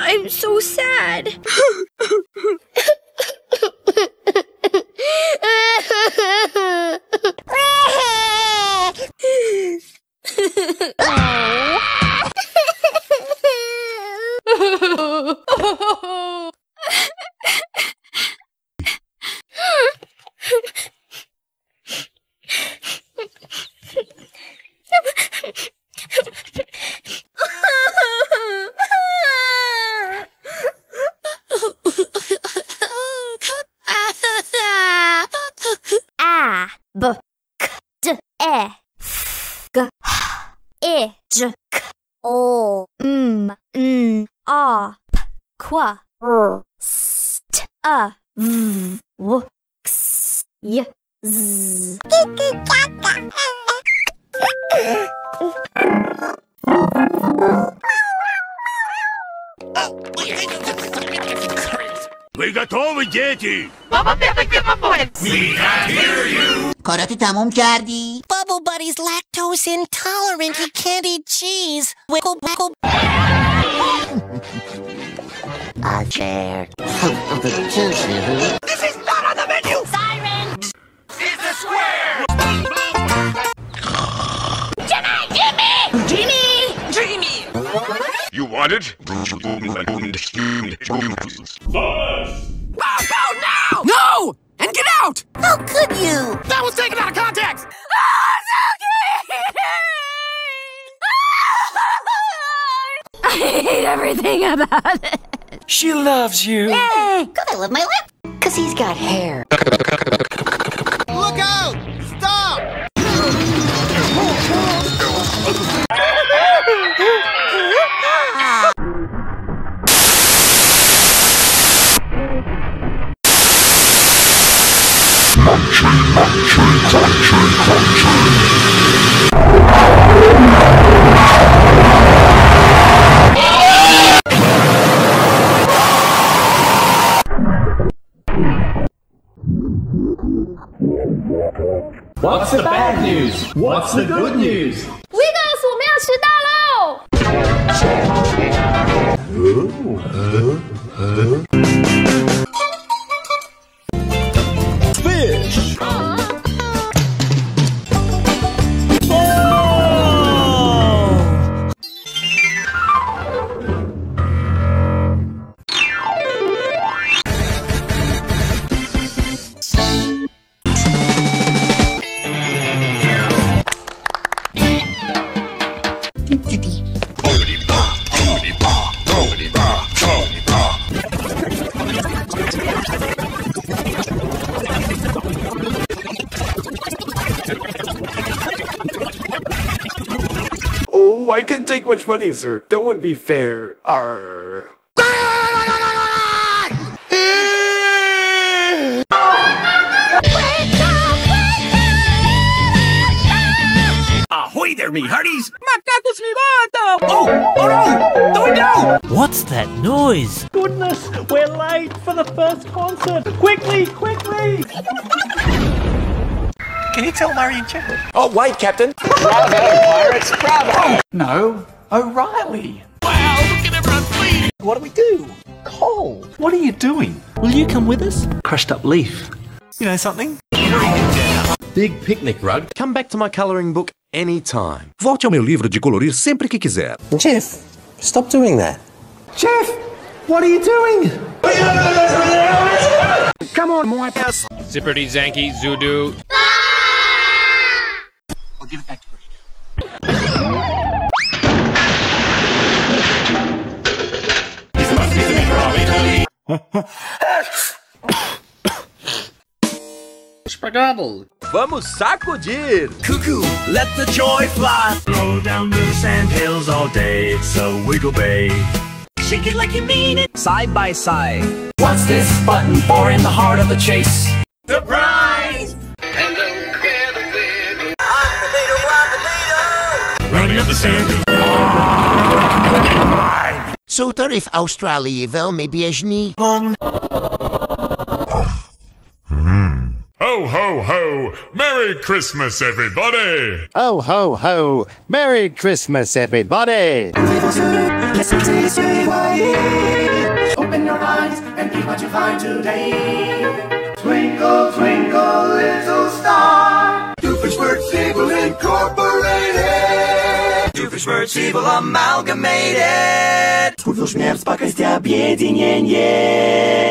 I'm so sad. Ви готові, діти? Bubble Baby, give my voice. We can hear you. کاراتو تموم کردی؟ Bubble Buddy's lactose intolerant. He can't eat cheese. Wiggle, wiggle. A chair. This is not on the menu. Siren! It's a square. Dreamy! You want it? Go now! No! And get out! How could you? That was taken out of context! I hate everything about it. She loves you. Yay! Cause I love my lip. Cause he's got hair. Look out! Stop! What's the bad news? What's the good news? Wiggles， 我们要迟到喽！ Fish. Oh, I can't take much money, sir. That wouldn't be fair. Arr. Ahoy there, me hearties! Oh no! Don't go! What's that noise? Goodness, we're late for the first concert. Quickly, quickly! Can you tell Murray and Chipper? Oh, wait, Captain. Bravo, pirates! Bravo! No, O'Reilly. Wow, look at everyone flee! What do we do? Cole, what are you doing? Will you come with us? Crushed up leaf. You know something? Big picnic rug. Come back to my coloring book anytime. Volte ao meu livro de colorir sempre que quiser. Jeff, stop doing that. Jeff, what are you doing? Come on, my ass. Zipperty Zanky Zudu. I'll give it back to her. Spagadel. Vamos sacudir. Cuckoo, let the joy fly! Roll down the sandhills all day, so wiggle bay. Shake it like you mean it. Side by side. What's this button for in the heart of the chase? Surprise! Running up the sand. So if Australia wel mee bieżni? Oh Ho, ho, ho! Merry Christmas, everybody! Ho, ho, ho! Merry Christmas, everybody! Open your eyes and read what you find today. Twinkle, twinkle, little star. Doofenshmirtz Incorporated. Doofenshmirtz Amalgamated. Doofenshmirtz пакость объединение.